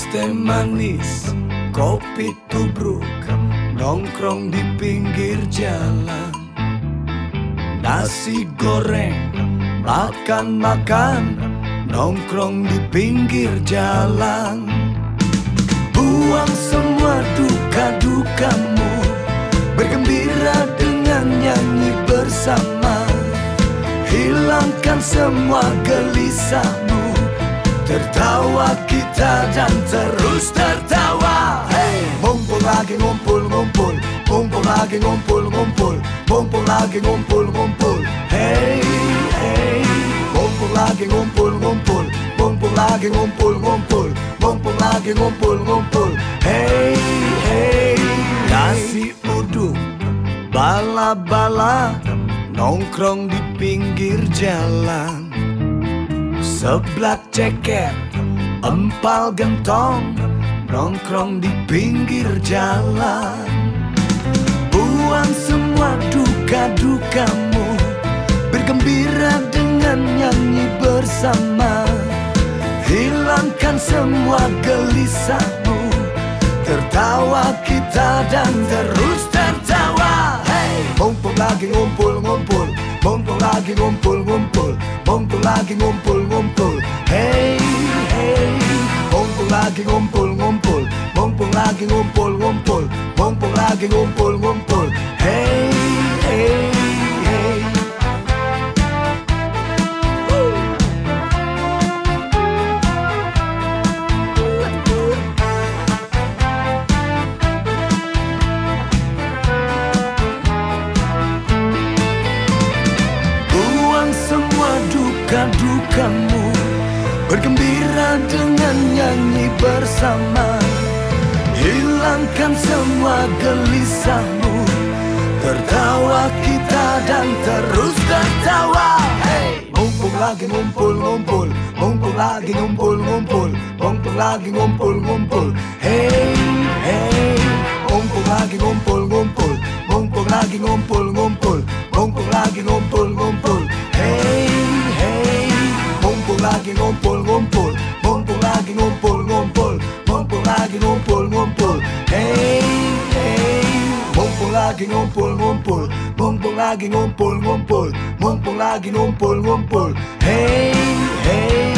teh manis, kopi tubruk, nongkrong di pinggir jalan. Nasi goreng, makan-makan, nongkrong di pinggir jalan. Buang semua duka-dukamu, bergembira dengan nyanyi bersama. Hilangkan semua gelisahmu, tertawa kita dan terus tertawa. Hey, mumpul lagi ngumpul-ngumpul, mumpul lagi ngumpul-ngumpul, mumpul lagi ngumpul-ngumpul. Hey, hey, mumpul lagi ngumpul-ngumpul, mumpul lagi ngumpul-ngumpul, mumpul lagi ngumpul-ngumpul. Hey, hey, nasi uduk, bala-bala, nongkrong di pinggir jalan. Seblak ceker, empal gentong, nongkrong di pinggir jalan. Buang semua duka-dukamu, bergembira dengan nyanyi bersama. Hilangkan semua gelisahmu, tertawa kita dan terus tertawa. Hey, mumpul lagi ngumpul-ngumpul, mumpul lagi ngumpul-ngumpul, mumpul lagi ngumpul-ngumpul. Hey, hey, mumpul lagi ngumpul-ngumpul, mumpul lagi ngumpul-ngumpul, mumpul lagi ngumpul-ngumpul. Hey, hey, hey. Buang semua duka-dukamu, bergembira dengan nyanyi bersama. Hilangkan semua gelisahmu, tertawa kita dan terus tertawa. Hey, mumpul lagi ngumpul-ngumpul, mumpul lagi ngumpul-ngumpul, mumpul lagi ngumpul-ngumpul. Hey, hey, mumpul lagi ngumpul-ngumpul, mumpul lagi ngumpul-ngumpul, mumpul lagi ngumpul-ngumpul. Hey, hey, mumpul lagi ngumpul-ngumpul, mumpul lagi ngumpul-ngumpul, mumpul lagi ngumpul-ngumpul. Hey, hey, mumpul lagi ngumpul-ngumpul, mumpul lagi ngumpul-ngumpul, mumpul lagi ngumpul-ngumpul. Hey, hey.